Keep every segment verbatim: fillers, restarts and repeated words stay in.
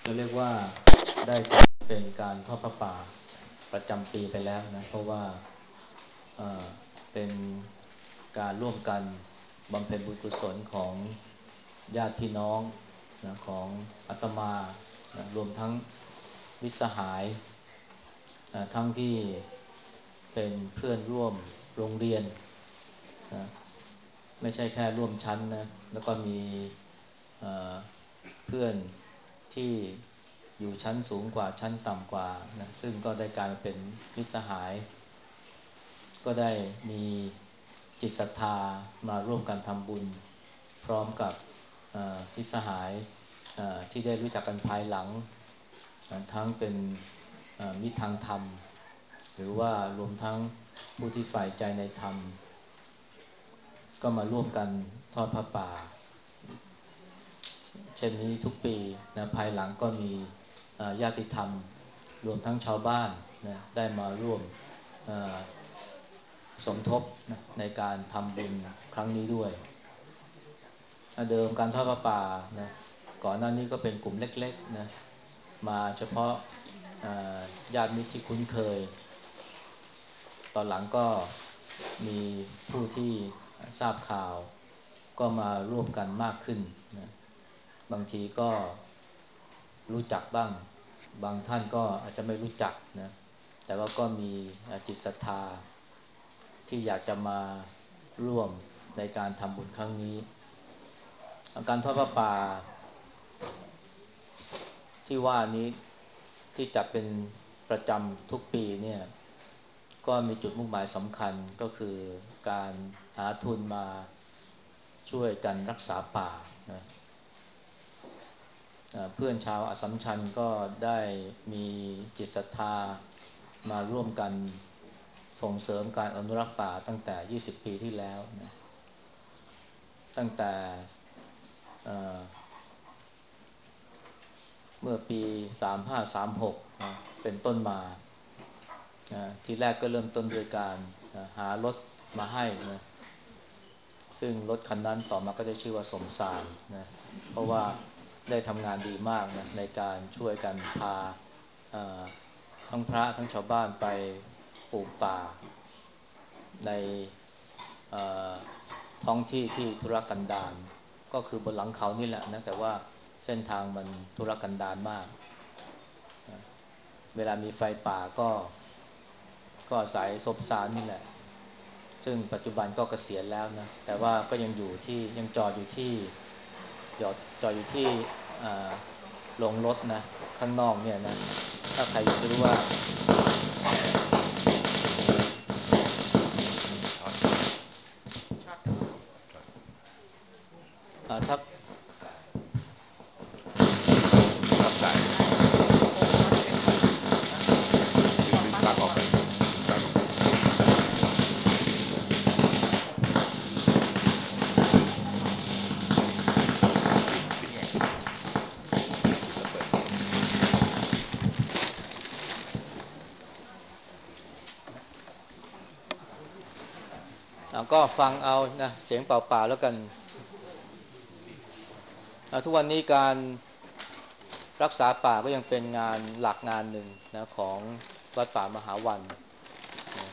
เราเรียกว่าได้เป็นการทอดพระป่าประจำปีไปแล้วนะเพราะว่าเอ่อเป็นการร่วมกันบำเพ็ญบุญกุศลของญาติพี่น้องนะของอาตมานะรวมทั้งมิตรสหายนะทั้งที่เป็นเพื่อนร่วมโรงเรียนนะไม่ใช่แค่ร่วมชั้นนะแล้วก็มีเอ่อเพื่อนที่อยู่ชั้นสูงกว่าชั้นต่ำกว่านะซึ่งก็ได้กลายมาเป็นมิตรสหายก็ได้มีจิตศรัทธามาร่วมกันทำบุญพร้อมกับเอ่อมิตรสหายเอ่อที่ได้รู้จักกันภายหลังทั้งเป็นเอ่อมิตรทางธรรมหรือว่ารวมทั้งผู้ที่ใฝ่ใจในธรรมก็มาร่วมกันทอดพระป่าเช่นนี้ทุกปีนะภายหลังก็มีเอ่อญาติธรรมรวมทั้งชาวบ้านนะได้มาร่วมเอ่อสมทบนะในการทำบุญครั้งนี้ด้วยเดิมการทอดพระป่านะก่อนหน้านี้ก็เป็นกลุ่มเล็กๆนะมาเฉพาะเอ่อญาติมิตรที่คุ้นเคยตอนหลังก็มีผู้ที่ทราบข่าวก็มาร่วมกันมากขึ้นนะบางทีก็รู้จักบ้างบางท่านก็อาจจะไม่รู้จักนะแต่ว่าก็มีจิตศรัทธาที่อยากจะมาร่วมในการทำบุญครั้งนี้การทอดพระป่าที่ว่านี้ที่จัดเป็นประจำทุกปีเนี่ยก็มีจุดมุ่งหมายสำคัญก็คือการหาทุนมาช่วยกันรักษาป่านะเพื่อนชาวอัสสัมชัญก็ได้มีจิตศรัทธามาร่วมกันส่งเสริมการอนุรักษ์ป่าตั้งแต่ยี่สิบปีที่แล้วนะตั้งแต่เมื่อปีสามห้าสามหกนะเป็นต้นมานะทีแรกก็เริ่มต้นด้วยการนะหารถมาให้นะซึ่งรถคันนั้นต่อมาก็ได้ชื่อว่าสมสารนะเพราะว่าได้ทำงานดีมากนะในการช่วยกันพาทั้งพระทั้งชาวบ้านไปปลูกป่าในท้องที่ที่ทุรกันดารก็คือบนหลังเขานี่แหละนะแต่ว่าเส้นทางมันทุรกันดารมากเวลามีไฟป่าก็ก็อาศัยศพสารนี่แหละซึ่งปัจจุบันก็เกษียณแล้วนะแต่ว่าก็ยังอยู่ที่ยังจอดอยู่ที่จอดจอดอยู่ที่ลงรถนะข้างนอกเนี่ยนะถ้าใครอยากจะรู้ว่าถ้าช็อตสายดึงดึงปลั๊กออกดึงปลั๊กออกปิดปิดไงปิดแล้วเปิดเองก็ฟังเอานะเสียงเปล่าๆแล้วกันทุกวันนี้การรักษาป่าก็ยังเป็นงานหลักงานหนึ่งนะของวัดป่ามหาวันนะ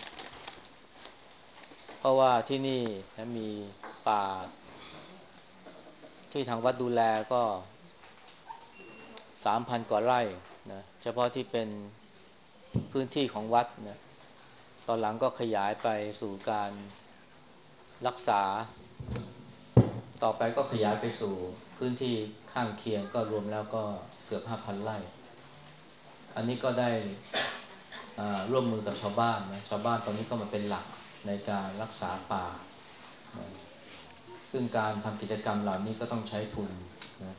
เพราะว่าที่นี่นะมีป่าที่ทางวัดดูแลก็สามพันกว่าไร่นะเฉพาะที่เป็นพื้นที่ของวัดนะตอนหลังก็ขยายไปสู่การรักษาต่อไปก็ขยายไปสู่พื้นที่ข้างเคียงก็รวมแล้วก็เกือบห้าพันไร่อันนี้ก็ได้ร่วมมือกับชาวบ้านนะชาวบ้านตอนนี้ก็มาเป็นหลักในการรักษาป่านะซึ่งการทำกิจกรรมเหล่านี้ก็ต้องใช้ทุนนะ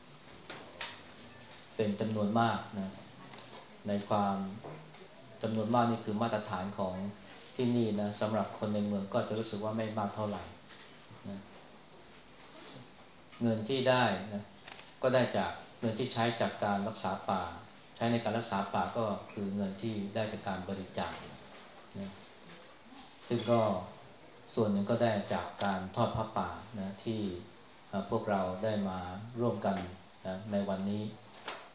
เป็นจำนวนมากนะในความจำนวนมากนี่คือมาตรฐานของที่นี่นะสำหรับคนในเมืองก็จะรู้สึกว่าไม่มากเท่าไหร่นะเงินที่ได้นะก็ได้จากเงินที่ใช้จากการรักษาป่าใช้ในการรักษาป่าก็คือเงินที่ได้จากการบริจาคนะซึ่งก็ส่วนหนึ่งก็ได้จากการทอดผ้าป่านะที่พวกเราได้มาร่วมกันนะในวันนี้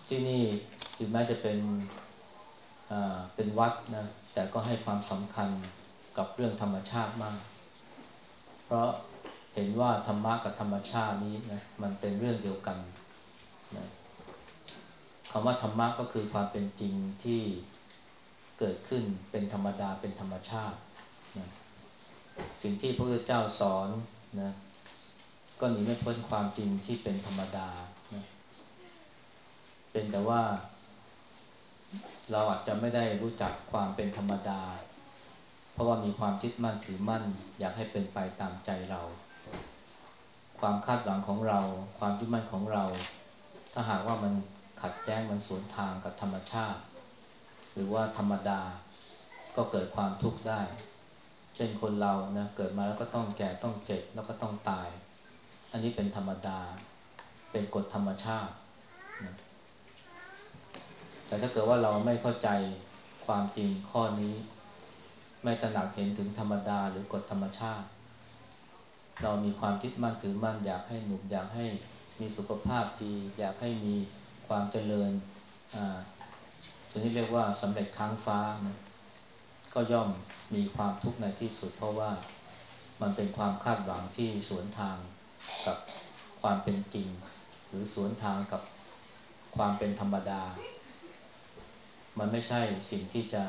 ที่นี่ถึงแม้จะเป็นอ่าเป็นวัดนะแต่ก็ให้ความสำคัญกับเรื่องธรรมชาติมากเพราะเห็นว่าธรรมะกับธรรมชาตินี้นะมันเป็นเรื่องเดียวกันนะคำว่าธรรมะก็คือความเป็นจริงที่เกิดขึ้นเป็นธรรมดาเป็นธรรมชาตินะสิ่งที่พระพุทธเจ้าสอนนะก็หนีไม่พ้นความจริงที่เป็นธรรมดานะเป็นแต่ว่าเราอาจจะไม่ได้รู้จักความเป็นธรรมดาเพราะว่ามีความยึดมั่นถือมั่นอยากให้เป็นไปตามใจเราความคาดหวังของเราความยึดมั่นของเราถ้าหากว่ามันขัดแย้งมันสวนทางกับธรรมชาติหรือว่าธรรมดาก็เกิดความทุกข์ได้เช่นคนเรานะเกิดมาแล้วก็ต้องแก่ต้องเจ็บแล้วก็ต้องตายอันนี้เป็นธรรมดาเป็นกฎธรรมชาตินะแต่ถ้าเกิดว่าเราไม่เข้าใจความจริงข้อนี้ไม่ตระหนักเห็นถึงธรรมดาหรือกฎธรรมชาติเรามีความคิดมั่นถือมั่นอยากให้หนุ่มอยากให้มีสุขภาพดีอยากให้มีความเจริญอ่าตัวนี้เรียกว่าสำเร็จค้างฟ้านะก็ย่อมมีความทุกข์ในที่สุดเพราะว่ามันเป็นความคาดหวังที่สวนทางกับความเป็นจริงหรือสวนทางกับความเป็นธรรมดามันไม่ใช่สิ่งที่จะ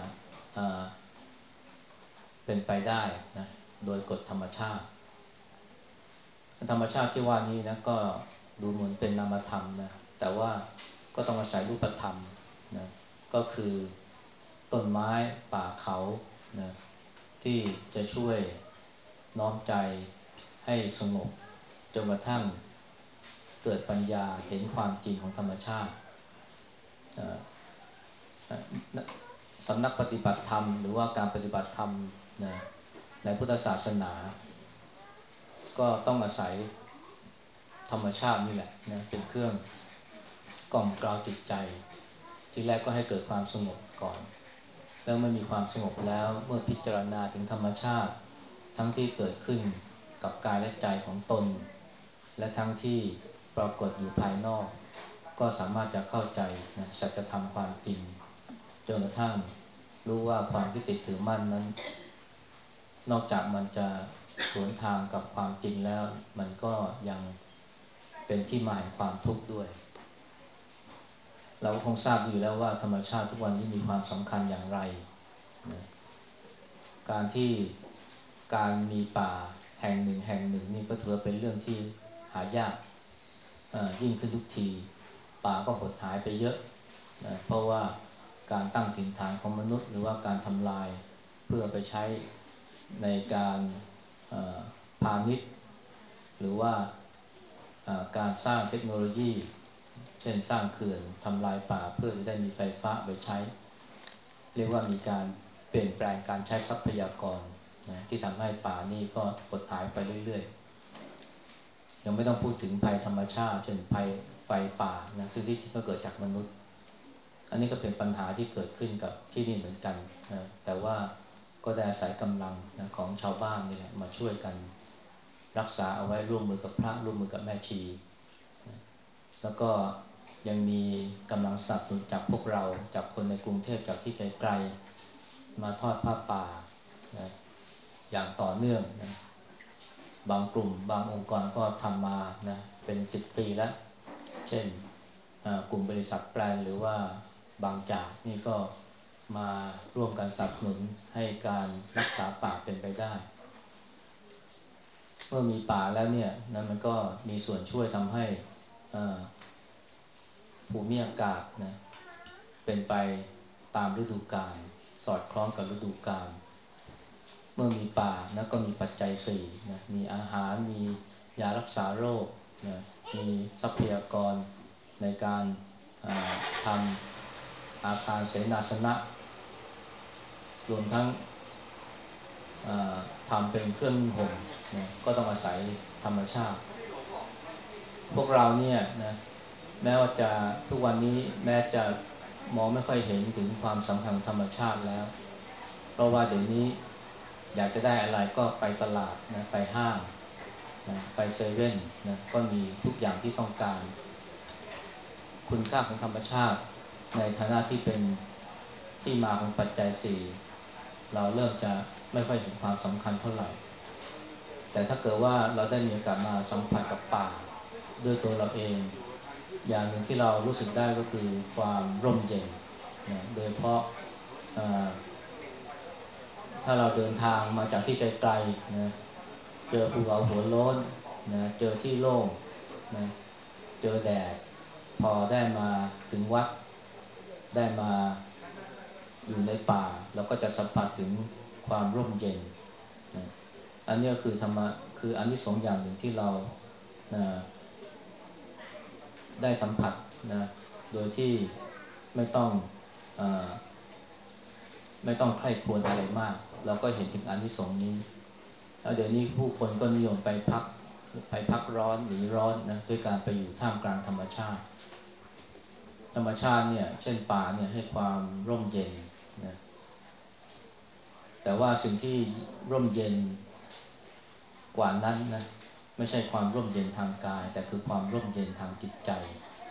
เป็นไปได้นะโดยกฎธรรมชาติธรรมชาติที่ว่านี้นะก็ดูเหมือนเป็นนามธรรมนะแต่ว่าก็ต้องอาศัยรูปธรรมนะก็คือต้นไม้ป่าเขานะที่จะช่วยน้อมใจให้สงบจนกระทั่งเกิดปัญญาเห็นความจริงของธรรมชาติสำนักปฏิบัติธรรมหรือว่าการปฏิบัติธรรมนะในพุทธศาสนาก็ต้องอาศัยธรรมชาตินี่แหละนะเป็นเครื่องกล่อมกล่าวจิตใจทีแรกก็ให้เกิดความสงบก่อนแล้วเมื่อมีความสงบแล้วเมื่อพิจารณาถึงธรรมชาติทั้งที่เกิดขึ้นกับกายและใจของตนและทั้งที่ปรากฏอยู่ภายนอกก็สามารถจะเข้าใจนะสัจธรรมความจริงจนกระทั่งรู้ว่าความที่ติดถือมั่นนั้นนอกจากมันจะสวนทางกับความจริงแล้วมันก็ยังเป็นที่มาแห่งความทุกข์ด้วยเราก็คงทราบอยู่แล้วว่าธรรมชาติทุกวันนี้มีความสำคัญอย่างไรนะการที่การมีป่าแห่งหนึ่งแห่งหนึ่งนี่ก็ถือเป็นเรื่องที่หายากยิ่งขึ้นทุกทีป่าก็หดหายไปเยอะนะเพราะว่าการตั้งถิ่นฐานของมนุษย์หรือว่าการทำลายเพื่อไปใช้ในการพาณิชย์หรือว่าการสร้างเทคโนโลยีเช่นสร้างเขื่อนทำลายป่าเพื่อจะได้มีไฟฟ้าไปใช้เรียกว่ามีการเปลี่ยนแปลงการใช้ทรัพยากรนะที่ทำให้ป่านี่ก็หดหายไปเรื่อยๆยังไม่ต้องพูดถึงภัยธรรมชาติเช่นภัยไฟป่านะซึ่งที่จริงก็เกิดจากมนุษย์อันนี้ก็เป็นปัญหาที่เกิดขึ้นกับที่นี่เหมือนกันนะแต่ว่าก็ได้อาศัยกำลังนะของชาวบ้านนี่แหละมาช่วยกันรักษาเอาไว้ร่วมมือกับพระร่วมมือกับแม่ชีนะแล้วก็ยังมีกำลังสนับสนุนจากพวกเราจากคนในกรุงเทพจากที่ไกลๆมาทอดผ้าป่านะอย่างต่อเนื่องนะบางกลุ่มบางองค์กรก็ทำมานะเป็นสิบปีแล้วเช่นกลุ่มบริษัทแปลนหรือว่าบางจากนี่ก็มาร่วมกันสนับสนุนให้การรักษาป่าเป็นไปได้เมื่อมีป่าแล้วเนี่ยนั้นมันก็มีส่วนช่วยทำให้ภูมิอากาศนะเป็นไปตามฤดูกาลสอดคล้องกับฤดูกาลเมื่อมีป่านะก็มีปัจจัยสี่นะมีอาหารมียารักษาโรคนะมีทรัพยากรในการทำอาคารเสนาสนะรวมทั้งทำเป็นเครื่องนุ่งห่มนะก็ต้องอาศัยธรรมชาติพวกเราเนี่ยนะแม้ว่าจะทุกวันนี้แม้จะมองไม่ค่อยเห็นถึงความสำคัญของธรรมชาติแล้วเพราะว่าเดี๋ยวนี้อยากจะได้อะไรก็ไปตลาดนะไปห้างนะไปเซเว่นนะก็มีทุกอย่างที่ต้องการคุณค่าของธรรมชาติในฐานะที่เป็นที่มาของปัจจัยสี่เราเริ่มจะไม่ค่อยเห็นความสำคัญเท่าไหร่แต่ถ้าเกิดว่าเราได้มีโอกาสมาสัมผัสกับป่าด้วยตัวเราเองอย่างหนึ่งที่เรารู้สึกได้ก็คือความร่มเย็นนะโดยเฉพาะถ้าเราเดินทางมาจากที่ไกลๆนะเจอภูเขาหัวโล้นนะเจอที่โล่งนะเจอแดดพอได้มาถึงวัดได้มาอยู่ในป่าเราก็จะสัมผัสถึงความร่มเย็นนะอันนี้ก็คือธรรมะคืออันที่สองอย่างหนึ่งที่เรานะได้สัมผัสนะโดยที่ไม่ต้องเออไม่ต้องใคร่ครวญอะไรมากเราก็เห็นถึงอานิสงส์นี้แล้วเดี๋ยวนี้ผู้คนก็นิยมไปพักไปพักร้อนหนีร้อนนะด้วยการไปอยู่ท่ามกลางธรรมชาติธรรมชาติเนี่ยเช่นป่าเนี่ยให้ความร่มเย็นนะแต่ว่าสิ่งที่ร่มเย็นกว่านั้นนะไม่ใช่ความร่มเย็นทางกายแต่คือความร่มเย็นทางจิตใจ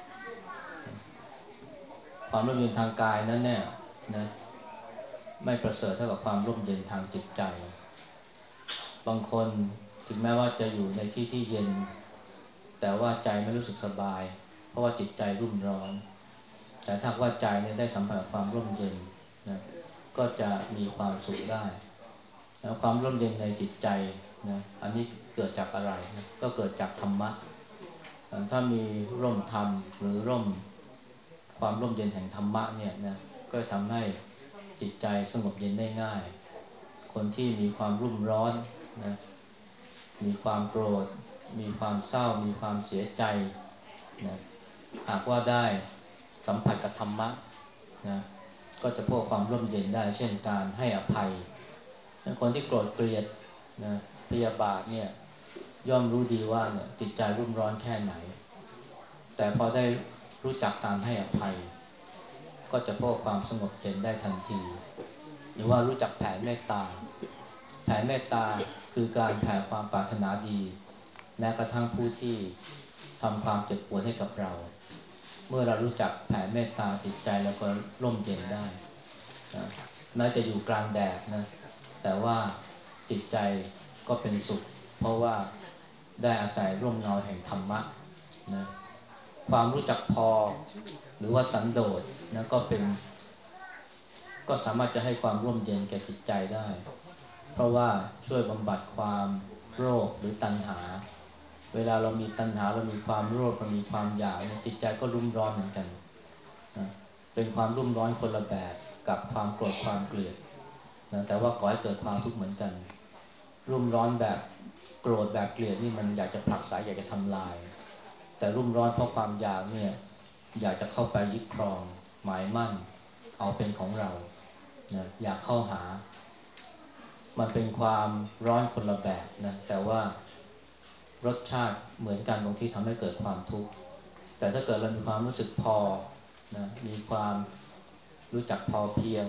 ความร่มเย็นทางกายนั้นเนี่ยนะไม่ประเสริฐเท่ากับความร่มเย็นทางจิตใจบางคนถึงแม้ว่าจะอยู่ในที่ที่เย็นแต่ว่าใจไม่รู้สึกสบายเพราะว่าจิตใจรุ่มร้อนแต่ถ้าว่าใจเนี่ยได้สัมผัสกับความร่มเย็นนะก็จะมีความสุขได้แล้วความร่มเย็นในจิตใจนะอันนี้เกิดจากอะไรนะก็เกิดจากธรรมะถ้ามีร่มธรรมหรือร่มความร่มเย็นแห่งธรรมะเนี่ยนะก็ทำให้จิตใจสงบเย็นได้ง่ายคนที่มีความรุ่มร้อนนะมีความโกรธมีความเศร้ามีความเสียใจนะหากว่าได้สัมผัสกับธรรมะนะก็จะพบความร่มเย็นได้เช่นการให้อภัยคนที่โกรธเกลียดนะพยาบาทเนี่ยย่อมรู้ดีว่าเนี่ยจิตใจรุ่มร้อนแค่ไหนแต่พอได้รู้จักการให้อภัยก็จะพบความสงบเย็นได้ทันทีหรือว่ารู้จักแผ่เมตตาแผ่เมตตาคือการแผ่ความปรารถนาดีแม้กระทั่งผู้ที่ทำความเจ็บปวดให้กับเราเมื่อเรารู้จักแผ่เมตตาจิตใจแล้วก็ร่มเย็นได้นะแม้จะอยู่กลางแดดนะแต่ว่าจิตใจก็เป็นสุขเพราะว่าได้อาศัยร่มเงาแห่งธรรมะนะความรู้จักพอหรือว่าสันโดษนะก็เป็นก็สามารถจะให้ความร่มเย็นแก่จิตใจได้เพราะว่าช่วยบำบัดความโรคหรือตัณหาเวลาเรามีตัณหาเรามีความโลภเรามีความอยากเนี่ยจิตใจก็รุ่มร้อนเหมือนกันนะเป็นความรุ่มร้อนคนละแบบกับความโกรธความเกลียดนะแต่ว่าก่อให้เกิดความทุกข์เหมือนกันรุ่มร้อนแบบโกรธแบบเกลียดนี่มันอยากจะผลักไสอยากจะทำลายแต่รุ่มร้อนเพราะความอยากเนี่ยอยากจะเข้าไปยึดครองหมายมั่นเอาเป็นของเรานะอยากเข้าหามันเป็นความร้อนคนละแบบนะแต่ว่ารสชาติเหมือนกันตรงที่ทำให้เกิดความทุกข์แต่ถ้าเกิดเรามีความรู้สึกพอนะมีความรู้จักพอเพียง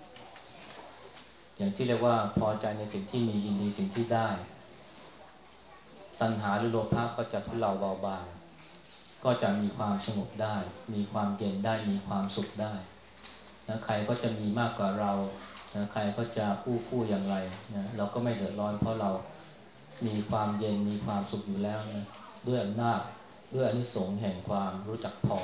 อย่างที่เรียกว่าพอใจในสิ่งที่มียินดีสิ่งที่ได้ตัณหาหรือโลภะก็จะทุเลาเบาบางก็จะมีความสงบได้มีความเย็นได้มีความสุขได้นะใครก็จะมีมากกว่าเรานะใครก็จะฟู่ฟู่อย่างไรนะเราก็ไม่เดือดร้อนเพราะเรามีความเย็นมีความสุขอยู่แล้วนะด้วยอำนาจด้วยอานิสงส์แห่งความรู้จักพอ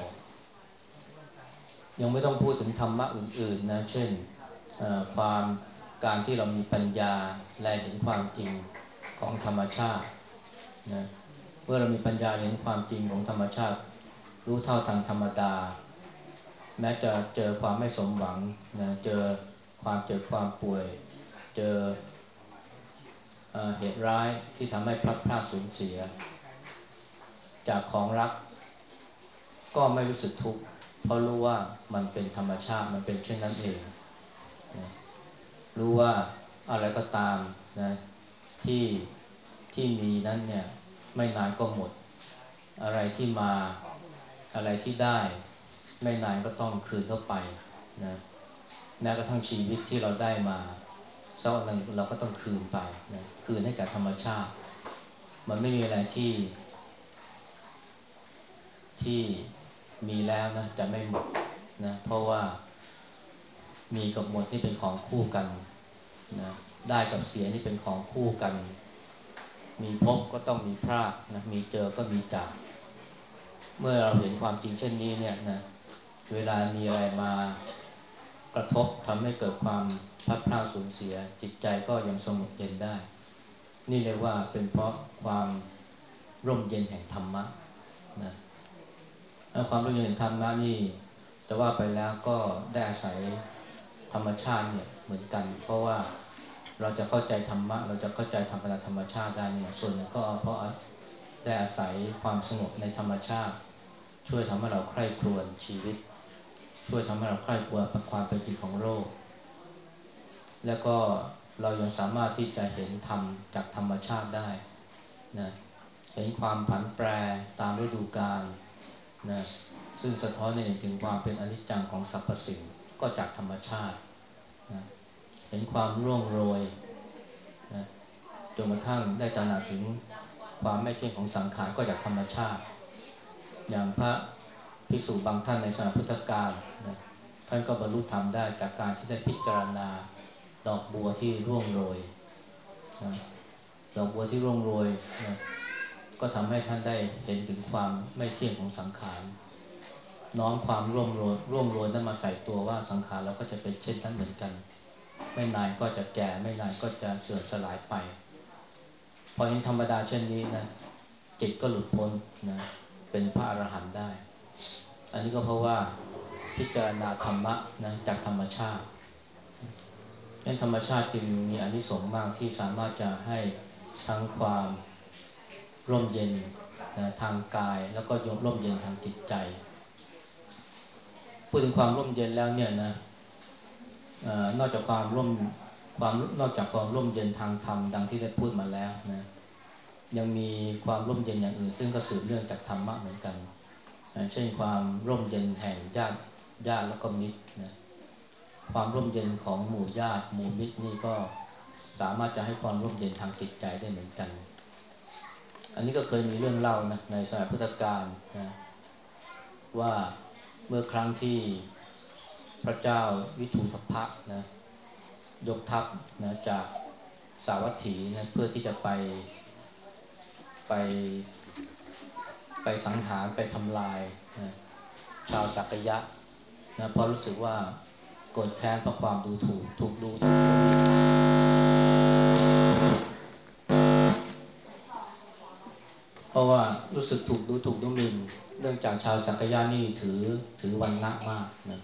ยังไม่ต้องพูดถึงธรรมะอื่นๆนะเช่นความการที่เรามีปัญญาและเห็นความจริงของธรรมชาตินะเมื่อเรามีปัญญาเห็นความจริงของธรรมชาติรู้เท่าทันธรรมดาแม้จะเจอความไม่สมหวังนะเจอความเจ็บความป่วยเจอเอ่อเหตุร้ายที่ทำให้พลัดพรากสูญเสียจากของรักก็ไม่รู้สึกทุกข์เพราะรู้ว่ามันเป็นธรรมชาติมันเป็นเช่นนั้นเองนะรู้ว่าอะไรก็ตามนะที่ที่มีนั้นเนี่ยไม่นานก็หมดอะไรที่มาอะไรที่ได้ไม่นานก็ต้องคืนเข้าไปนะแม้กระทั่งชีวิตที่เราได้มาสักวันหนึ่งเราก็ต้องคืนไปนะคืนให้กับธรรมชาติมันไม่มีอะไรที่ที่มีแล้วนะจะไม่หมดนะเพราะว่ามีกับหมดนี่เป็นของคู่กันนะได้กับเสียนี่เป็นของคู่กันมีพบก็ต้องมีพรากนะมีเจอก็มีจากเมื่อเราเห็นความจริงเช่นนี้เนี่ยนะเวลามีอะไรมากระทบทำให้เกิดความพลัดพรากสูญเสียจิตใจก็ยังสงบเย็นได้นี่เรียกว่าเป็นเพราะความร่มเย็นแห่งธรรมะนะแล้วความร่มเย็นแห่งธรรมะนี่จะว่าไปแล้วก็ได้อาศัยธรรมชาติเนี่ยเหมือนกันเพราะว่าเราจะเข้าใจธรรมะเราจะเข้าใจธรรมะธรรมชาติได้เนี่ยส่วนหนึ่งก็เพราะได้อาศัยความสงบในธรรมชาติช่วยทำให้เราใคร่ครวญชีวิตช่วยทำให้เราใคร่ครวญความเป็นจริงของโลกแล้วก็เรายังสามารถที่จะเห็นธรรมจากธรรมชาติได้นะเห็นความผันแปรตามฤดูกาลนะซึ่งสะท้อนให้เห็นถึงความเป็นอนิจจังของสรรพสิ่งก็จากธรรมชาตินะเห็นความร่วงโรยนะจนกระทั่งได้ตระหนักถึงความไม่เที่ยงของสังขารก็จากธรรมชาติอย่างพระภิกษุบางท่านในสมัยพุทธกาลนะท่านก็บรรลุธรรมได้จากการที่ได้พิจารณาดอกบัวที่ร่วงโรยนะดอกบัวที่ร่วงโรยนะก็ทำให้ท่านได้เห็นถึงความไม่เที่ยงของสังขารน้อมความร่วงโรยร่วงโรยนั้นมาใส่ตัวว่าสังขารเราก็จะเป็นเช่นนั้นเหมือนกันไม่นานก็จะแก่ไม่นานก็จะเสื่อมสลายไปพอเห็นธรรมดาเช่นนี้นะจิตก็หลุดพ้นนะเป็นพระอรหันต์ได้อันนี้ก็เพราะว่าพิจารณาธรรมะนะจากธรรมชาติเพราะธรรมชาติจึงมีอานิสงส์มากที่สามารถจะให้ทั้งความร่มเย็นนะทางกายแล้วก็ยมร่มเย็นทางจิตใจพูดถึงความร่มเย็นแล้วเนี่ยนะเอ่อนอกจากความร่มความนอกจากความร่มเย็นทางธรรมดังที่ได้พูดมาแล้วนะยังมีความร่มเย็นอย่างอื่นซึ่งก็สืบเนื่องจากธรรมะเหมือนกันเช่นความร่มเย็นแห่งญาติญาติแล้วก็มิตรนะความร่มเย็นของหมู่ญาติหมู่มิตรนี่ก็สามารถจะให้ความร่มเย็นทางจิตใจได้เหมือนกันอันนี้ก็เคยมีเรื่องเล่านะในสมัยพุทธกาลนะว่าเมื่อครั้งที่พระเจ้าวิทูธพะนะยกทัพนะจากสาวัตถีนะเพื่อที่จะไปไปไปสังหารไปทำลายนะชาวสักยะนะเพราะรู้สึกว่าโกรธแค้นเพราะความดูถูกถูกดูถูกดูหมิ่นเพราะว่ารู้สึกถูกดูถูกดูหมิ่นเนื่องจากชาวสักยะนี่ถือถือวรรณะมากนะ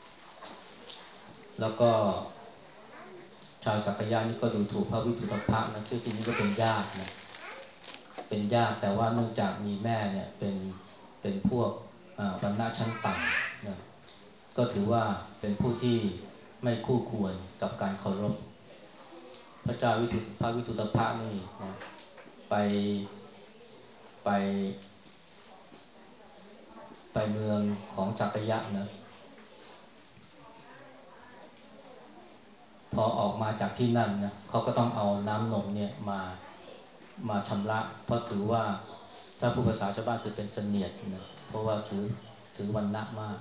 แล้วก็ชาวสักยะนี่ก็ดูถูกพระวิทุตภะนะที่จริงก็เป็นญาตินะเป็นญาติแต่ว่าเนื่องจากมีแม่เนี่ยเป็นเป็นพวกวรรณะชั้นต่ำนะก็ถือว่าเป็นผู้ที่ไม่คู่ควรกับการเคารพพระเจ้าวิทุพระวิทุตภะนี่นะไปไปไปเมืองของสักยะนะพอออกมาจากที่นั่นนะเขาก็ต้องเอาน้ำนมเนี่ยมามาชำระเพราะถือว่าถ้าผู้ภาษาชาวบ้านคือเป็นเสนียดนะเพราะว่าถือถือวรรณะมาก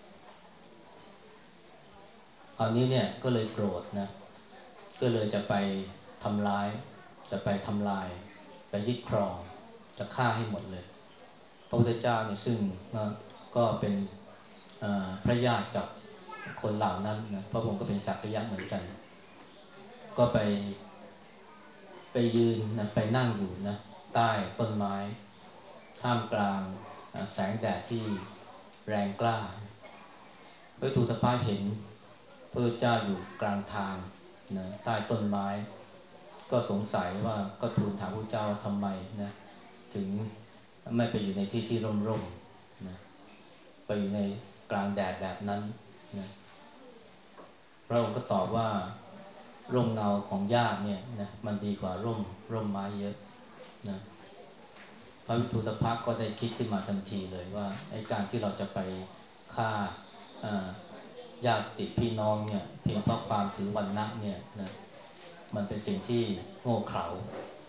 คราวนี้เนี่ยก็เลยโกรธนะก็เลยจะไปทำร้ายจะไปทำลายไปยึดครองจะฆ่าให้หมดเลยพระพุทธเจ้าเนี่ยซึ่งก็เป็นพระญาติกับคนเหล่านั้นนะพระองค์ก็เป็นสักยะเหมือนกันก็ไปไปยืนนะไปนั่งอยู่นะใต้ต้นไม้ท่ามกลางแสงแดดที่แรงกล้าพระทูตพระเห็นพระเจ้าอยู่กลางทางนะใต้ต้นไม้ก็สงสัยว่าก็ทูลถามพระเจ้าทำไมนะถึงไม่ไปอยู่ในที่ที่ร่มๆนะไปอยู่ในกลางแดดแบบนั้นนะพระองค์ก็ตอบว่าร่มเงาของญาติเนี่ยนะมันดีกว่าร่มร่มไม้เยอะนะพระวิทูตภะก็ได้คิดขึ้นมาทันทีเลยว่าไอ้การที่เราจะไปฆ่าญาติพี่น้องเนี่ยเพียงเพราะความถือวรรณะเนี่ยนะมันเป็นสิ่งที่โง่เขลา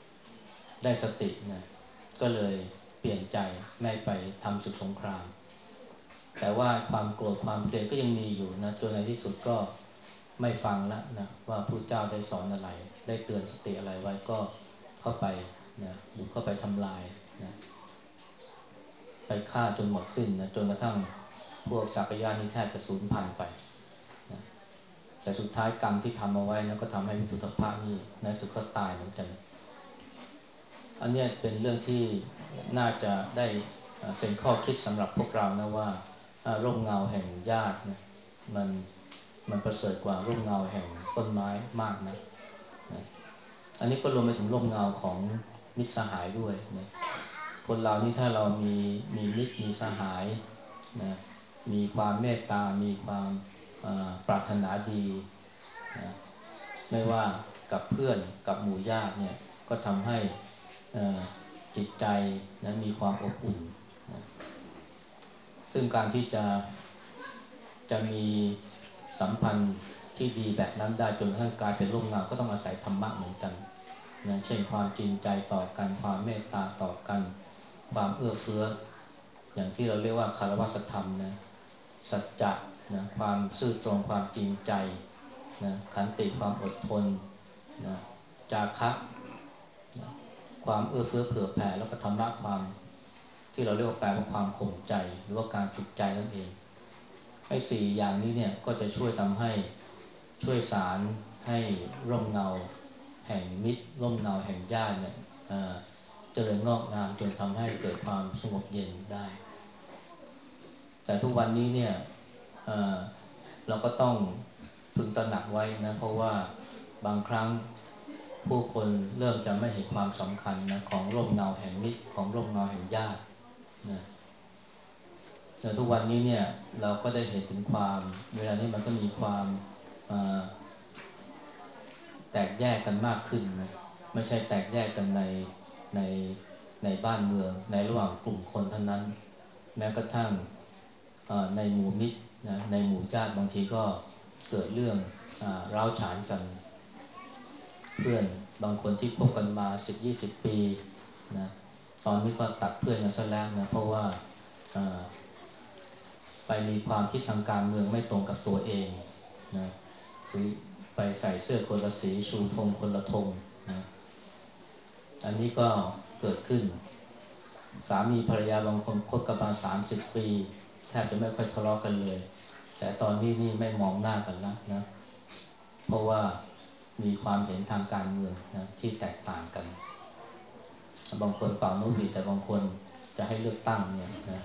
ได้สตินะก็เลยเปลี่ยนใจไม่ไปทำศึกสงครามแต่ว่าความโกรธความเกลียดก็ยังมีอยู่นะจนในที่สุดก็ไม่ฟังแล้วนะว่าพระเจ้าได้สอนอะไรได้เตือนสติอะไรไว้ก็เข้าไปนะบุกเข้าไปทำลายนะไปฆ่าจนหมดสิ้นนะจนกระทั่งพวกสักยะนี่แทบจะสูญพันธุ์ไปนะแต่สุดท้ายกรรมที่ทำเอาไว้นะก็ทำให้วิทุตภะนี่ในสุดก็ตายเหมือนกันอันนี้เป็นเรื่องที่น่าจะได้เป็นข้อคิดสำหรับพวกเรานะว่าร่มเงาแห่งญาตินะมันมันประเสริฐกว่าร่มเงาแห่งต้นไม้มากนะนะอันนี้ก็รวมไปถึงร่มเงาของมิตรสหายด้วยนะคนเรานี่ถ้าเรามีมีมิตรมีสหายนะมีความเมตตามีความปรารถนาดีนะไม่ว่ากับเพื่อนกับหมู่ญาติเนี่ยก็ทำให้จิตใจนะมีความอบอุ่นนะซึ่งการที่จะจะมีสัมพันธ์ที่ดีแบบนั้นได้จนกระทั่งกลายเป็นร่มเงาก็ต้องอาศัยธรรมะเหมือนกันนะเช่นความจริงใจต่อกันความเมตตาต่อกันความเอื้อเฟื้ออย่างที่เราเรียกว่าคารวะธรรมนะสัจจะนะความซื่อตรงความจริงใจนะขันติความอดทนนะจาคะนะความเอื้อเฟื้อเผื่อแผ่แล้วก็ธรรมะความที่เราเรียกว่าแปลว่าความข่มใจหรือว่าการฝึกใจนั่นเองไอ้สี่อย่างนี้เนี่ยก็จะช่วยทำให้ช่วยสารให้ร่มเงาแห่งมิตรร่มเงาแห่งญาติเนี่ยเจริญงอกงามจนทำให้เกิดความสงบเย็นได้แต่ทุกวันนี้เนี่ยเเราก็ต้องพึงตระหนักไว้นะเพราะว่าบางครั้งผู้คนเริ่มจะไม่เห็นความสำคัญนะของร่มเงาแห่งมิตรของร่มเงาแห่งญาตินะแต่ทุกวันนี้เนี่ยเราก็ได้เห็นถึงความเวลานี้มันก็มีความแตกแยกกันมากขึ้นนะไม่ใช่แตกแยกกันในในในบ้านเมืองในระหว่างกลุ่มคนเท่านั้นแม้กระทั่งในหมู่มิตรนะในหมู่ญาติบางทีก็เกิดเรื่องร้าวฉานกันเพื่อนบางคนที่พบกันมา สิบยี่สิบ ปีนะตอนนี้ก็ตัดเพื่อนกันซะแล้วนะเพราะว่าไปมีความคิดทางการเมืองไม่ตรงกับตัวเองนะไปใส่เสื้อคนละสีชูธงคนละธงนะอันนี้ก็เกิดขึ้นสามีภรรยาบางคนคบกันมาสามสิบปีแทบจะไม่ค่อยทะเลาะกันเลยแต่ตอนนี้นี่ไม่มองหน้ากันแล้วนะเพราะว่ามีความเห็นทางการเมืองนะที่แตกต่างกันบางคนเป่านกหวีดแต่บางคนจะให้เลือกตั้งเนี่ยนะ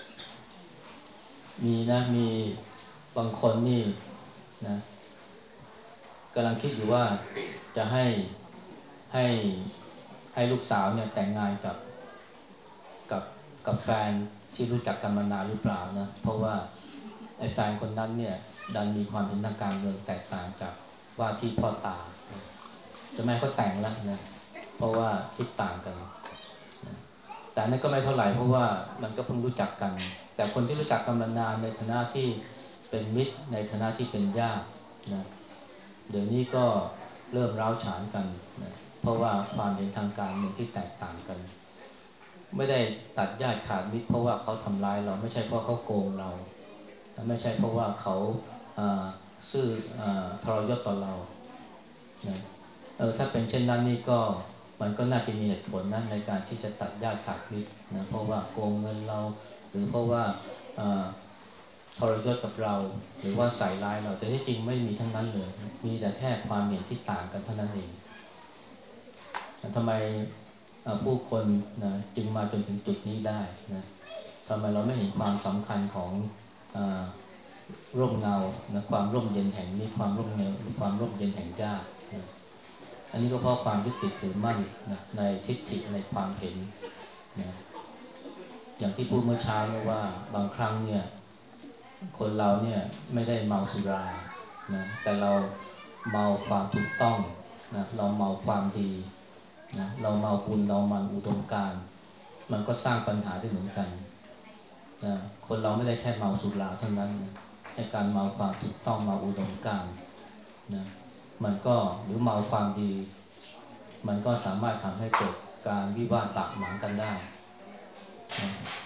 มีนะมีบางคนนี่นะกำลังคิดอยู่ว่าจะให้ให้ให้ลูกสาวเนี่ยแต่งงานกับกับกับแฟนที่รู้จักกันมานานหรือเปล่านะเพราะว่าไอ้แฟนคนนั้นเนี่ยดันมีความเห็นทางการเมืองแตกต่างจากว่าที่พ่อตานะจะแม่ก็แต่งแล้วนะเพราะว่าคิดต่างกันนะแต่นั่นก็ไม่เท่าไหร่เพราะว่ามันก็เพิ่งรู้จักกันแต่คนที่รู้จักกันมานานในฐานะที่เป็นมิตรในฐานะที่เป็นญาตินะเดี๋ยวนี้ก็เริ่มร้าวฉานกันนะเพราะว่าความเห็นทางการเมืองที่แตกต่างกันไม่ได้ตัดญาติขาดมิตรเพราะว่าเขาทำร้ายเราไม่ใช่เพราะเขาโกงเราไม่ใช่เพราะว่าเขาซื่อทรยศต่อเรานะเออถ้าเป็นเช่นนั้นนี่ก็มันก็น่าจะมีเหตุผลนะในการที่จะตัดญาติขาดมิตรนะเพราะว่าโกงเงินเราหรือเพราะว่าทรยศกับเราหรือว่าใส่ร้ายเราแต่ที่จริงไม่มีทั้งนั้นเลยมีแต่แค่ความเห็นที่ต่างกันเท่านั้นเองทำไมผู้คนนะจึงมาจนถึงจุดนี้ได้นะทำไมเราไม่เห็นความสำคัญของร่มเงานะความร่มเย็นแห่งนี้ความร่มเงาความร่มเย็นแห่งญาตินะอันนี้ก็เพราะความยึดติดถือมั่นนะในทิฏฐิในความเห็นนะอย่างที่พูดเมื่อเช้านะว่าบางครั้งเนี่ยคนเราเนี่ยไม่ได้เมาสุรานะแต่เราเมาความถูกต้องนะเราเมาความดีนะเราเมาบุญเรามันอุดมการณ์มันก็สร้างปัญหาได้เหมือนกันนะคนเราไม่ได้แค่เมาสุราเท่านั้นนะให้การเมาความถูกต้องเมาอุดมการณ์นะมันก็หรือเมาความดีมันก็สามารถทำให้เกิดการวิวาทบาดหมางกันได้นะ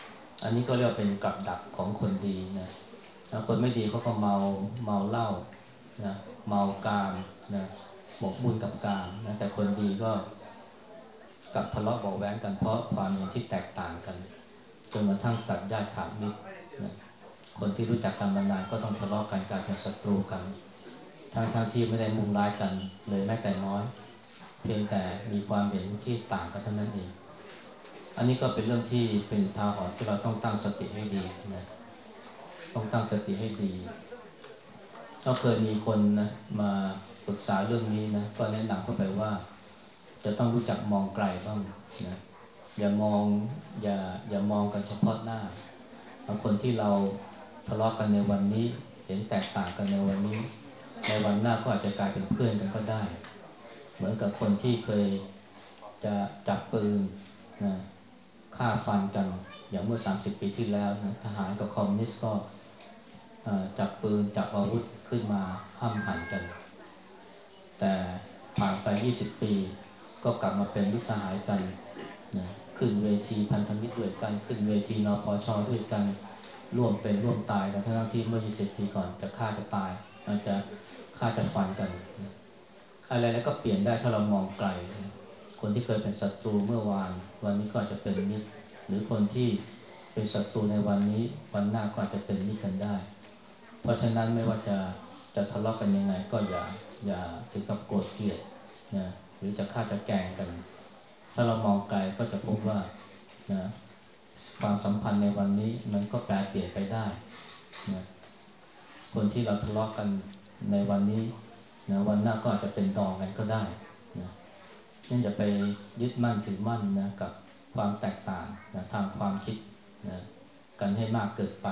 อันนี้ก็เรียกว่าเป็นกับดักของคนดีนะคนไม่ดีเขาก็เมาเมาเหล้านะเมากามนะหมกมุ่นกับกามนะแต่คนดีก็กลับทะเลาะเบาะแว้งกันเพราะความเห็นที่แตกต่างกันจนกระทั่งตัดญาติขาดมิตรนะคนที่รู้จักกันมานานก็ต้องทะเลาะกันกลายเป็นศัตรูกันทั้งๆ ทที่ไม่ได้มุ่งร้ายกันเลยแม้แต่น้อยเพียงแต่มีความเห็นที่ต่างกันเท่านั้นเองอันนี้ก็เป็นเรื่องที่เป็นอุทาหรณ์ที่เราต้องตั้งสติให้ดีนะต้องตั้งสติให้ดีก็เคยมีคนนะมาปรึกษาเรื่องนี้นะก็แนะนำเข้าไปว่าจะต้องรู้จักมองไกลบ้างนะอย่ามองอย่าอย่ามองกันเฉพาะหน้าบางคนที่เราทะเลาะกันในวันนี้เห็นแตกต่างกันในวันนี้ในวันหน้าก็อาจจะกลายเป็นเพื่อนกันก็ได้เหมือนกับคนที่เคยจะจับปืนนะฆ่าฟันกันอย่างเมื่อสามสิบปีที่แล้วนะทหารกับคอมมิวนิสต์ก็จับปืนจับอาวุธขึ้นมาห้ำหั่นกันแต่ผ่านไปยี่สิบปีก็กลับมาเป็นมิตรสหายกันนะขึ้นเวทีพันธมิตรด้วยกันขึ้นเวทีนปชด้วยกันร่วมเป็นร่วมตายกันทั้งที่เมื่อยี่สิบปีก่อนจะฆ่าจะตายอาจจะฆ่าจะฟันกันนะอะไรแล้วก็เปลี่ยนได้ถ้าเรามองไกลนะคนที่เคยเป็นศัตรูเมื่อวานวันนี้ก็อาจจะเป็นมิตรหรือคนที่เป็นศัตรูในวันนี้วันหน้าก็อาจจะเป็นมิตรกันได้เพราะฉะนั้นไม่ว่าจะจะทะเลาะกันยังไงก็อย่าอย่าถึงกับโกรธเกลียดนะหรือจะฆ่าจะแกล้งกันถ้าเรามองไกลก็จะพบว่านะความสัมพันธ์ในวันนี้มันก็แปรเปลี่ยนไปได้นะคนที่เราทะเลาะกันในวันนี้นะวันหน้าก็อาจจะเป็นดองกันก็ได้นะนั่นจะไปยึดมั่นถือมั่นนะกับความแตกต่างนะทางความคิดนะกันให้มากเกินไป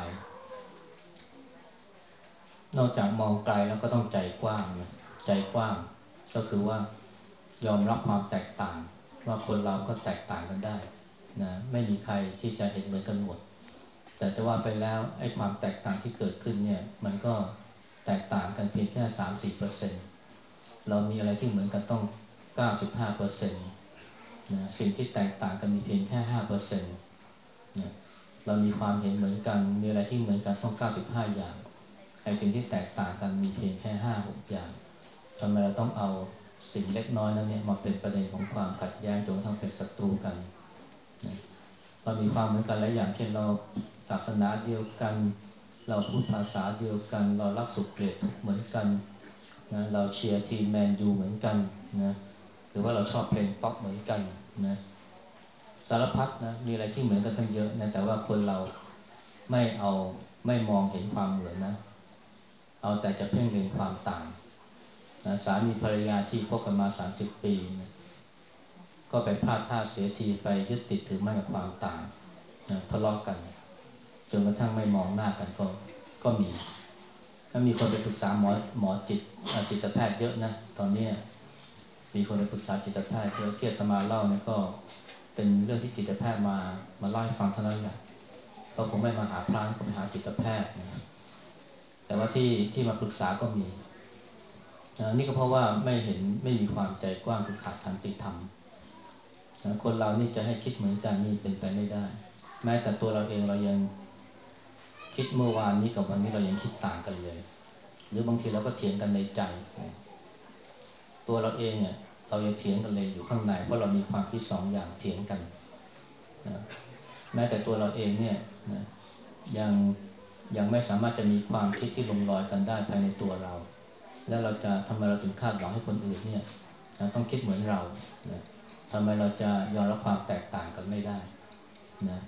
นอกจากมองไกลแล้วก็ต้องใจกว้างนะใจกว้างก็คือว่ายอมรับความแตกต่างว่าคนเราก็แตกต่างกันได้นะไม่มีใครที่จะเห็นเหมือนกันหมดแต่จะว่าไปแล้วไอ้ความแตกต่างที่เกิดขึ้นเนี่ยมันก็แตกต่างกันเพียงแค่ สามถึงสี่เปอร์เซ็นต์ เรามีอะไรที่เหมือนกันต้อง เก้าสิบห้าเปอร์เซ็นต์ นะสิ่งที่แตกต่างกันมีเพียงแค่ ห้าเปอร์เซ็นต์ นะเรามีความเห็นเหมือนกันมีอะไรที่เหมือนกันต้องเก้าสิบห้าอย่างไอ้สิ่งที่แตกต่างกันมีเพียงแค่ ห้าหก อย่างทำไมเราต้องเอาสิ่งเล็กน้อยนั้นเนี่ยมาเป็นประเด็นของความขัดแย้งจนกระทั่งเป็นศัตรูกันนะเรามีความเหมือนกันหลายอย่างเช่นเราศาสนาเดียวกันเราพูดภาษาเดียวกันเรารักสุขเกลียดทุกข์เหมือนกันนะเราเชียร์ทีมแมนยูเหมือนกันนะหรือว่าเราชอบเพลงป๊อปเหมือนกันนะสารพัดนะมีอะไรที่เหมือนกันตั้งเยอะนะแต่ว่าคนเราไม่เอาไม่มองเห็นความเหมือนนะเอาแต่จะเพ่งเล็งความต่างนะสามีภรรยาที่คบกันมาสามสิบปีนะก็ไปพลาดท่าเสียทีไปยึดติดถือมั่นกับความต่างนะทะเลาะกันจนกระทั่งไม่มองหน้ากันก็ก็มีถ้ามีคนไปปรึกษาหมอหมอจิตจิตแพทย์เยอะนะตอนนี้มีคนไปปรึกษาจิตแพทย์เยอะที่อาตมาเล่าเนี่ยก็เป็นเรื่องที่จิตแพทย์มามาเล่าให้ฟังเท่านั้นแหละเขาคงไม่มาหาพระก็ไปหาจิตแพทย์นะแต่ว่าที่ที่มาปรึกษาก็มีนะนี่ก็เพราะว่าไม่เห็นไม่มีความใจกว้างคือขาดขันติธรรมนะคนเรานี่จะให้คิดเหมือนกันนี่เป็นไปไม่ได้แม้แต่ตัวเราเองเรายังคิดเมื่อวานนี้กับวันนี้เรายังคิดต่างกันเลยหรือบางทีเราก็เถียงกันในใจนะตัวเราเองเนี่ยเรายังเถียงกันเลยอยู่ข้างในเพราะเรามีความคิดสองอย่างเถียงกันนะแม้แต่ตัวเราเองเนี่ยนะยังยังไม่สามารถจะมีความคิดที่ลงรอยกันได้ภายในตัวเราแล้วเราจะทำไมเราถึงคาดหวังให้คนอื่นเนี่ยนะต้องคิดเหมือนเรานะทำไมเราจะยอมรับความแตกต่างกันไม่ได้นะ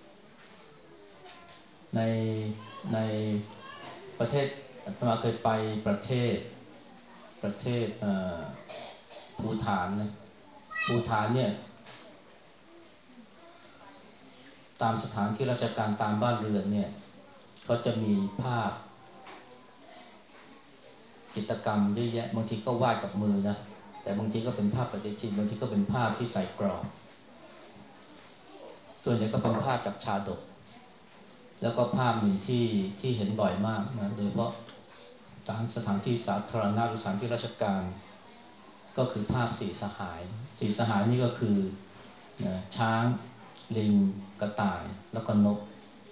ในในประเทศอาตมาเคยไปประเทศประเทศภูฏานนะภูฏานเนี่ยตามสถานที่ราชการตามบ้านเรือนเนี่ยก็จะมีภาพจิตรกรรมเยอะแยะบางทีก็วาดกับมือนะแต่บางทีก็เป็นภาพปฏิทินบางทีก็เป็นภาพที่ใส่กรอบส่วนใหญ่ก็เป็นภาพจากชาดกแล้วก็ภาพหนึ่งที่ที่เห็นบ่อยมากนะโดยเฉพาะตามสถานที่สาธารณะหรือสถานที่ราชการก็คือภาพสี่สหายสี่สหายนี่ก็คือนะช้างลิงกระต่ายแล้วก็นก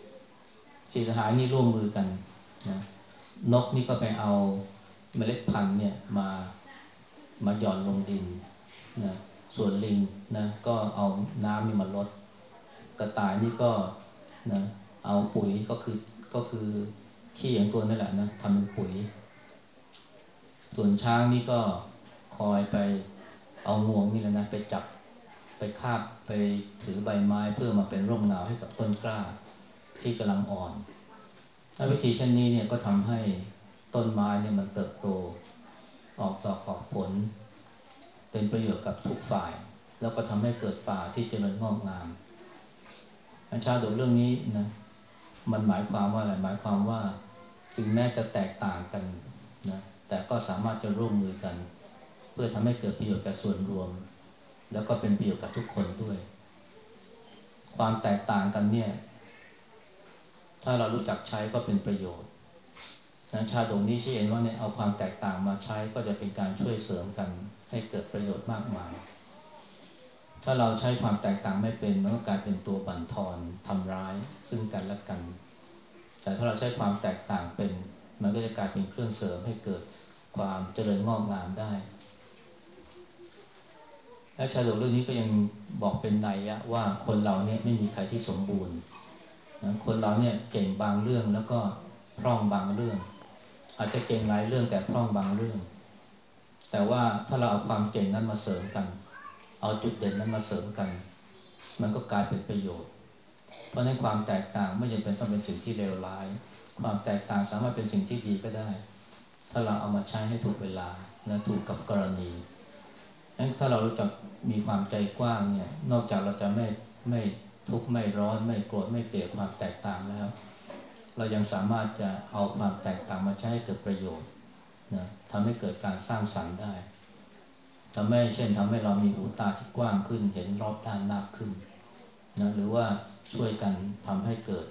สี่สหายนี่ร่วมมือกันนะนกนี่ก็ไปเอาเมล็ดพันธุ์เนี่ยมามาหย่อนลงดินนะส่วนลิงนะก็เอาน้ำนี่มาลดกระต่ายนี่ก็นะเอาปุ๋ยก็คือก็คือขี้ของตัวนั่นแหละนะทำเป็นปุ๋ยส่วนช้างนี่ก็คอยไปเอางวงนี่แหละนะไปจับไปคาบไปถือใบไม้เพื่อมาเป็นร่มเงาให้กับต้นกล้าที่กำลังอ่อนวิธีเช่นนี้เนี่ยก็ทำให้ต้นไม้เนี่ยมันเติบโตออกดอกออกผลเป็นประโยชน์กับทุกฝ่ายแล้วก็ทำให้เกิดป่าที่เจริญงอกงามอาจารย์ดูเรื่องนี้นะมันหมายความว่าอะไรหมายความว่าถึงแม้จะแตกต่างกันนะแต่ก็สามารถจะร่วมมือกันเพื่อทำให้เกิดประโยชน์กับส่วนรวมแล้วก็เป็นประโยชน์กับทุกคนด้วยความแตกต่างกันเนี่ยถ้าเรารู้จักใช้ก็เป็นประโยชน์นะชาดกนี้ชี้เห็นว่าเนี่ยเอาความแตกต่างมาใช้ก็จะเป็นการช่วยเสริมกันให้เกิดประโยชน์มากมายถ้าเราใช้ความแตกต่างไม่เป็นมันก็กลายเป็นตัวบั่นทอนทำร้ายซึ่งกันและกันแต่ถ้าเราใช้ความแตกต่างเป็นมันก็จะกลายเป็นเครื่องเสริมให้เกิดความเจริญงอกงามได้และชาดกเรื่องนี้ก็ยังบอกเป็นนัยยะว่าคนเราเนี่ยไม่มีใครที่สมบูรณ์นะคนเราเนี่ยเก่งบางเรื่องแล้วก็พร่องบางเรื่องอาจจะเก่งหลายเรื่องแต่พร่องบางเรื่องแต่ว่าถ้าเราเอาความเก่งนั้นมาเสริมกันเอาจุดเด่นนั้นมาเสริมกันมันก็กลายเป็นประโยชน์เพราะนั้นความแตกต่างไม่จำเป็นต้องเป็นสิ่งที่เลวร้ายความแตกต่างสามารถเป็นสิ่งที่ดีก็ได้ถ้าเราเอามาใช้ให้ถูกเวลาและถูกกับกรณีถ้าเรารู้จักมีความใจกว้างเนี่ยนอกจากเราจะไม่ไม่ทุกข์ไม่ร้อนไม่โกรธไม่เกลียดความแตกต่างแล้วเรายังสามารถจะเอาความแตกต่างมาใช้ให้เกิดประโยชน์นะทำให้เกิดการสร้างสรรค์ได้ทำให้เช่นทำให้เรามีหูตาที่กว้างขึ้นเห็นรอบด้านมากขึ้นนะหรือว่าช่วยกันทำให้เกิด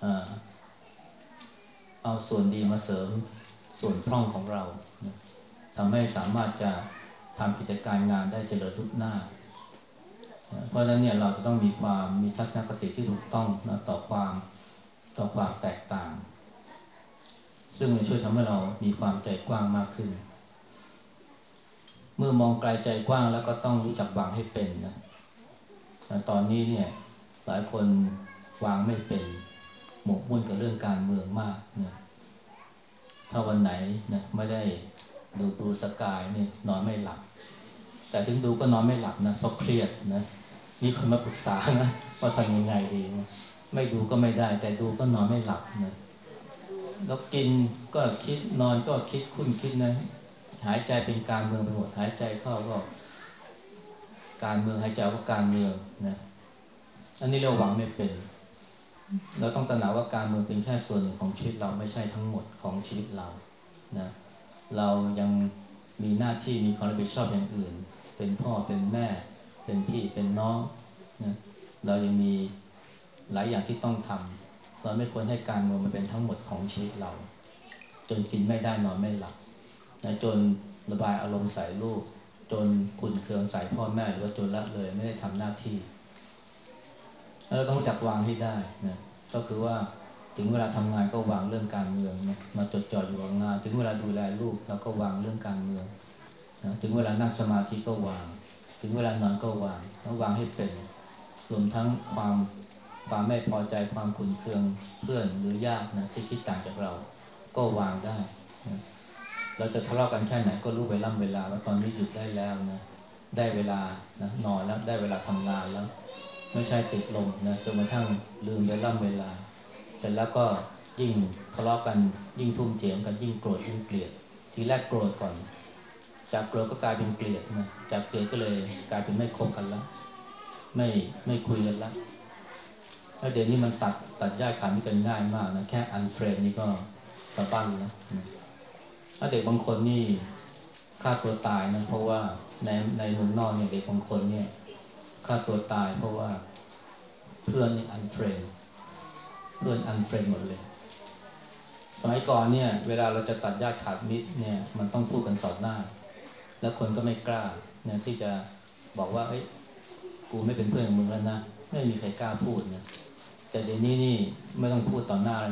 เอาส่วนดีมาเสริมส่วนพร่องของเรานะทำให้สามารถจะทำกิจการงานได้เจริญรุ่งหน้านะเพราะฉะนั้นเนี่ยเราจะต้องมีความมีทัศนคติที่ถูกต้องนะต่อความต่อความแตกต่างซึ่งจะช่วยทำให้เรามีความใจกว้างมากขึ้นเมื่อมองไกลใจกว้างแล้วก็ต้องรู้จักวางให้เป็นนะตอนนี้เนี่ยหลายคนวางไม่เป็นหมกมุ่นกับเรื่องการเมืองมากนะถ้าวันไหนนะไม่ได้ดูดูสกายนี่นอนไม่หลับแต่ถึงดูก็นอนไม่หลับนะเพราะเครียดนะมีคนมาปรึกษานะว่าทำยังไงดีนะไม่ดูก็ไม่ได้แต่ดูก็นอนไม่หลับนะแล้วกินก็คิดนอนก็คิดคุ้นคิดนะหายใจเป็นการเมืองไปหมดหายใจเข้าก็การเมืองหายใจออกก็การเมืองนะอันนี้เราหวังไม่เป็นเราต้องตระหนักว่าการเมืองเป็นแค่ส่วนหนึ่งของชีวิตเราไม่ใช่ทั้งหมดของชีวิตเรานะเรายังมีหน้าที่มีความรับผิดชอบอย่างอื่นเป็นพ่อเป็นแม่เป็นพี่เป็นน้องนะเรายังมีหลายอย่างที่ต้องทำเราไม่ควรให้การเมืองมันเป็นทั้งหมดของชีวิตเราจนกินไม่ได้นอนไม่หลับนะจนระบายอารมณ์ใส่ลูกจนขุ่นเคืองใส่พ่อแม่หรือว่าจนละเลยไม่ได้ทำหน้าที่เราต้องรู้จักวางให้ได้นะก็คือว่าถึงเวลาทำงานก็วางเรื่องการเมืองนะมาจดจ่ออยู่กับงานถึงเวลาดูแลลูกเราก็วางเรื่องการเมืองนะถึงเวลานั่งสมาธิก็วางถึงเวลานอนก็วางแล้ววางให้เป็นรวมทั้งความความไม่พอใจความขุ่นเคืองเพื่อนหรือญาตินะที่คิดต่างจากเราก็วางได้นะเราจะทะเลาะกันแค่ไหนก็รู้เวลาเวลาว่าตอนนี้หยุดได้แล้วนะได้เวลานะนอนแล้วได้เวลาทำงานแล้วไม่ใช่ติดลมนะจนกระทั่งลืมเวลาเวลาเสร็จแล้วก็ยิ่งทะเลาะกันยิ่งทุ่มเถียงกันยิ่งโกรธยิ่งเกลียดทีแรกโกรธก่อนจากโกรธก็กลายเป็นเกลียดนะจากเกลียดก็เลยกลายเป็นไม่คบกันแล้วไม่ไม่คุยกันแล้วแล้วเดี๋ยวนี้มันตัดตัดญาติขาดมิตรกันง่ายมากนะแค่อันเฟรนนี่ก็สะบั้นแล้วนะถ้าเด็กบางคนนี่ฆ่าตัวตายนะเพราะว่าในในเมืองนอกเนี่ยเด็กบางคนเนี่ยฆ่าตัวตายเพราะว่าเพื่อนนี่อันเฟรนเพื่อนอันเฟรนหมดเลยสมัยก่อนเนี่ยเวลาเราจะตัดญาติขาดมิตรเนี่ยมันต้องพูดกันต่อหน้าแล้วคนก็ไม่กล้าเนี่ยที่จะบอกว่าเอ้ยกูไม่เป็นเพื่อนกับมึงแล้วนะไม่มีใครกล้าพูดนะแต่เดี๋ยวนี้นี่ไม่ต้องพูดต่อหน้าแล้วเนี่ย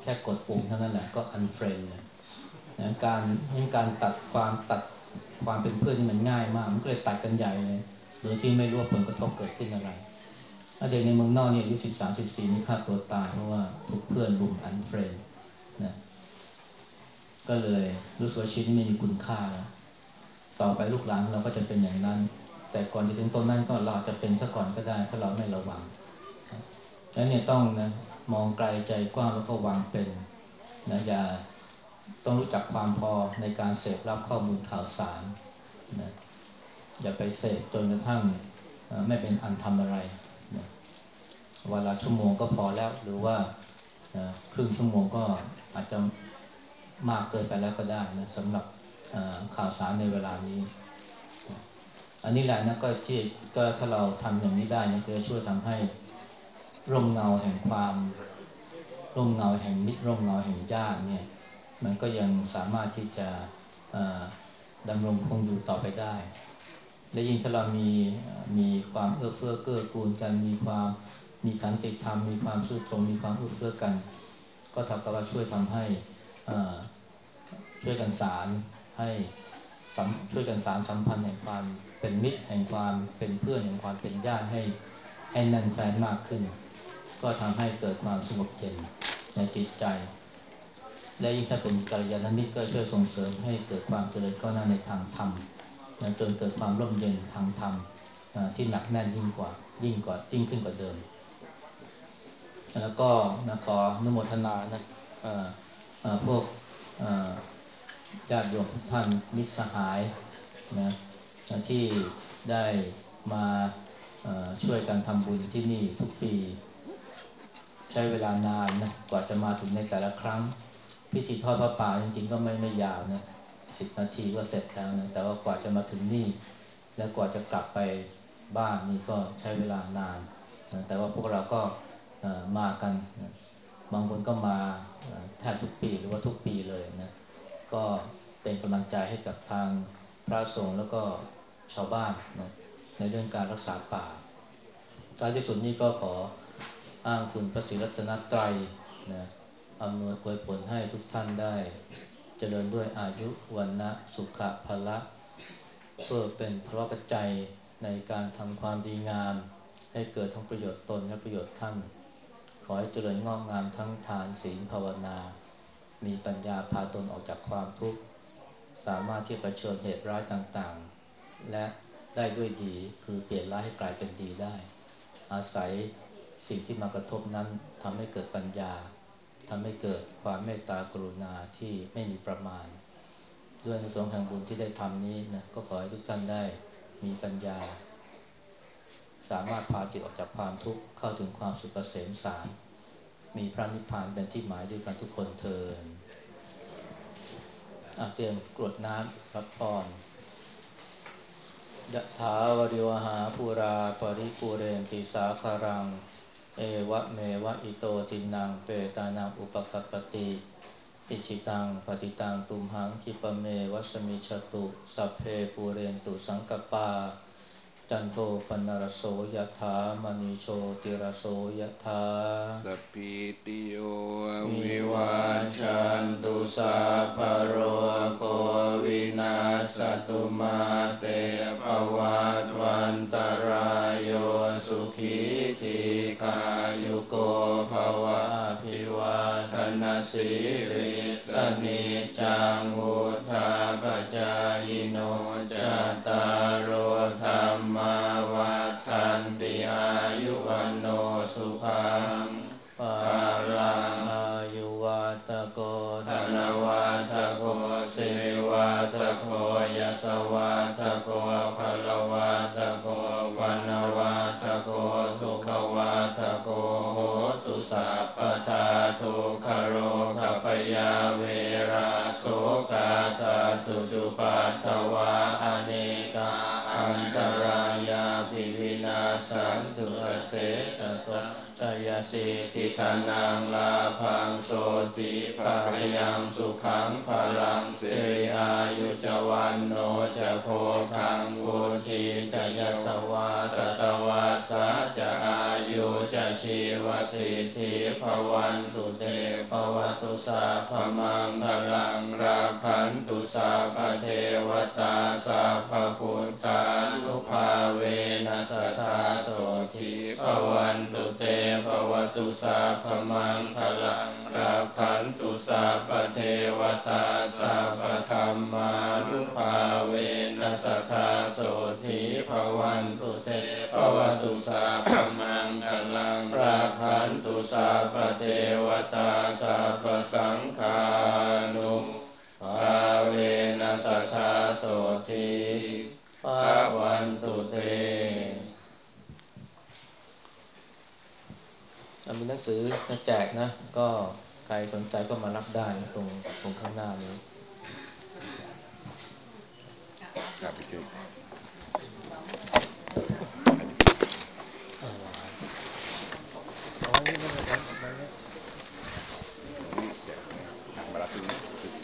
แค่กดปุ่มเท่านั้นแหละก็ unfriend เลยนะการการตัดความตัดความเป็นเพื่อนนี่มันง่ายมากมันก็เลยตัดกันใหญ่เลยโดยที่ไม่รู้ว่าผลกระทบเกิดขึ้นอะไรเด็กในเมืองนอกเนี่ยอายุสิบสามสิบสี่นี่ฆ่าตัวตายเพราะว่าถูกเพื่อนรุม unfriend นะก็เลยรู้สึกว่าชีวิตนี้ไม่มีคุณค่าแล้วต่อไปลูกหลานเราก็จะเป็นอย่างนั้นแต่ก่อนจะถึงตรงนั้นก็เราจะเป็นซะก่อนก็ได้ถ้าเราไม่ระวังแล้วเนี่ยต้องนะมองไกลใจกว้างแล้วก็วางเป็นนะอย่าต้องรู้จักความพอในการเสพรับข้อมูลข่าวสารนะอย่าไปเสพจนกระทั่งไม่เป็นอันทำอะไรนะวันละชั่วโมงก็พอแล้วหรือว่านะครึ่งชั่วโมงก็อาจจะมากเกินไปแล้วก็ได้นะสำหรับข่าวสารในเวลานี้อันนี้แหละนะก็ที่ก็ถ้าเราทำอย่างนี้ได้นะจะช่วยทำให้ร่มเงาแห่งความร่มเงาแห่งมิตรร่มเงาแห่งญาติเนี่ยมันก็ยังสามารถที่จะดำรงคงอยู่ต่อไปได้และยิ่งถ้าเรามีมีความเอื้อเฟื้อเกื้อกูลกันมีความมีขันติธรรมมีความซื่อตรงมีความเอื้อเฟื้อกันก็เท่ากับว่าช่วยทำให้ช่วยกันสารให้ช่วยกันสารสัมพันธ์แห่งความเป็นมิตรแห่งความเป็นเพื่อนแห่งความเป็นญาติให้ให้แน่นแฟ้นมากขึ้นก็ทำให้เกิดความสงบเย็นในจิตใจและยิ่งถ้าเป็นกัลยาณมิตรก็ช่วยส่งเสริมให้เกิดความเจริญก้าวหน้าในทางธรรมจนเกิดความร่มเย็นทางธรรมที่หนักแน่นยิ่งกว่ายิ่งกว่ายิ่งขึ้นกว่าเดิมแล้วก็นะขออนุโมทนานะพวกญาติโยมทุกท่านมิตรสหายนะที่ได้มาช่วยกันทำบุญที่นี่ทุกปีใช้เวลานานนะกว่าจะมาถึงในแต่ละครั้งพิธีทอดพระป่าจริงๆก็ไม่ไม่ยาวนะสิบนาทีก็เสร็จแล้วนะแต่ว่ากว่าจะมาถึงนี่แล้วกว่าจะกลับไปบ้านนี่ก็ใช้เวลานานนะแต่ว่าพวกเราก็มากันนะบางคนก็มาแทบทุกปีหรือว่าทุกปีเลยนะก็เป็นกำลังใจให้กับทางพระสงฆ์แล้วก็ชาวบ้านนะในเรื่องการรักษาป่าท้ายที่สุดนี้ก็ขออ้างคุณพระศรีรัตนตรัยนะอำนวยอวยผลให้ทุกท่านได้เจริญด้วยอายุวันนะสุขะพละเพื่อเป็นพระปัจจัยในการทำความดีงามให้เกิดทั้งประโยชน์ตนและประโยชน์ท่านขอให้เจริญงอกงามทั้งทานศีลภาวนามีปัญญาพาตนออกจากความทุกข์สามารถที่จะเผชิญเหตุร้ายต่างๆและได้ด้วยดีคือเปลี่ยนร้ายให้กลายเป็นดีได้อาศัยสิ่งที่มากระทบนั้นทำให้เกิดปัญญาทำให้เกิดความเมตตากรุณาที่ไม่มีประมาณด้วยในส่วนแห่งบุญที่ได้ทำนี้นะก็ขอให้ทุกท่านได้มีปัญญาสามารถพาจิตออกจากความทุกข์เข้าถึงความสุขเกษมสารมีพระนิพพานเป็นที่หมายด้วยกันทุกคนเทอญเตรียมกรวดน้ำรับพรยะถาวริวหาภูราปริปูเรนติสาคารังเอวะเมวะอิโตทินังเปตานังอุปกัปปติอิชิตังปฏิตังตุมหังคิปเมวัสมิชตุสัพเพปูเรนตุสังกปาจันโทปนรโสยถามณีโชติรโสยถาสัพพิติโยวิวิวาวาจันตุสัพพโรโควินาศตุมาเตภวัตวันตรายโยสุขีทีกายุโกภวะอภิวาทนาสิริสนิจังวุธาปจายโนจัตตารโอธรรมวัฏันติอายุวันโนสุขังปารังอายุวัตโกธนวัตโกสิริวัตโกยสวัตโกภลวัตโกวันวัตโกสุขวัตโกโหตุสัพพทาทุกขโรคปยาเวราโสกาสัตตุจุปัตถวาอเนกาอันตรายาภิวินาสันตุเสตโสชยสิทธิธนังลาภังโสติภะยังสุขังพลังสิริอายุจวันโนจะโพคังวุธีจะยสวาสตวัสสะจะอายุจะชีวสิทธิภวันตุเตภวตุสาภมังคลังราคันตุสาภเทวตาสาภพุทธานุภาเวนัสทธาโสทิภวันตุเตภวตุสาภมังคลังราคันตุสาภเทวตาสาภธรรมานุภาเวนัสทธาโสทิภวันตุเตภวตุสาภมังคลังราคันตุสาภเทวตาสาภสังฆานุภาเวนัสทธาโสทิภวันตุเตมีหนังสือจะแจกนะก็ใครสนใจก็มารับได้ตรงตรงข้างหน้านี้ครับไปช่วยอ๋อนี่มันมันมันนี่เดี๋ยวมารับตรงนี้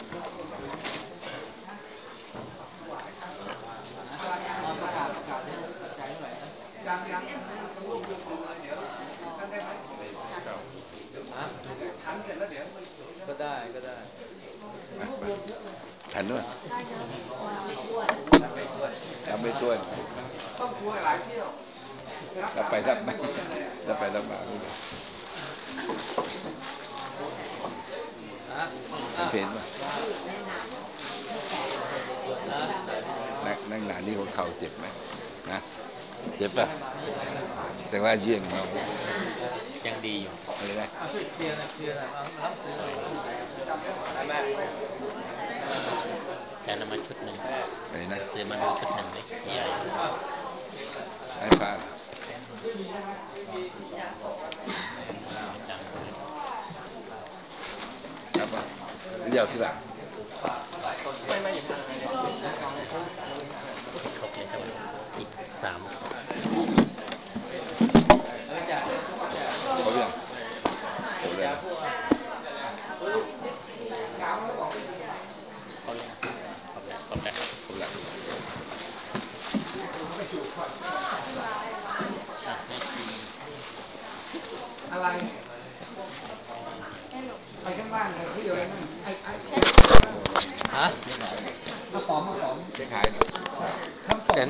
ก็ได้ก็ได้ทันด้วยทำไม่ต้วนรับไปรับมารับไปรับมาเพลนป่ะนั่งนั่งนานนี่หัวเข่าเจ็บไหมนะเจ็บป่ะแต่ว่าเยี่ยงเรายังดีอยู่อะไรนะช่วยเคลียร์นะเคลียร์นะรับซื้อได้ไหมแต่นำมาชุดหนึ่งอะไรนะซื้อมาดูชุดหนึ่งเล็กใหญ่ไอ้ฟ้าครับป่ะเดี๋ยวที่หลังไม่ไม่อย่างนั้นครบเลยครับอีกสามเขาเรื่องเขาเรื่องเขาเลยครบแล้วครบแล้วเขาเรื่องอะไรไปข้างล่างเลยพี่เดี๋ยวนั่นไอ้ไอ้ฮะมาป๋อมมาป๋อมเช็คหายทั้งป๋อม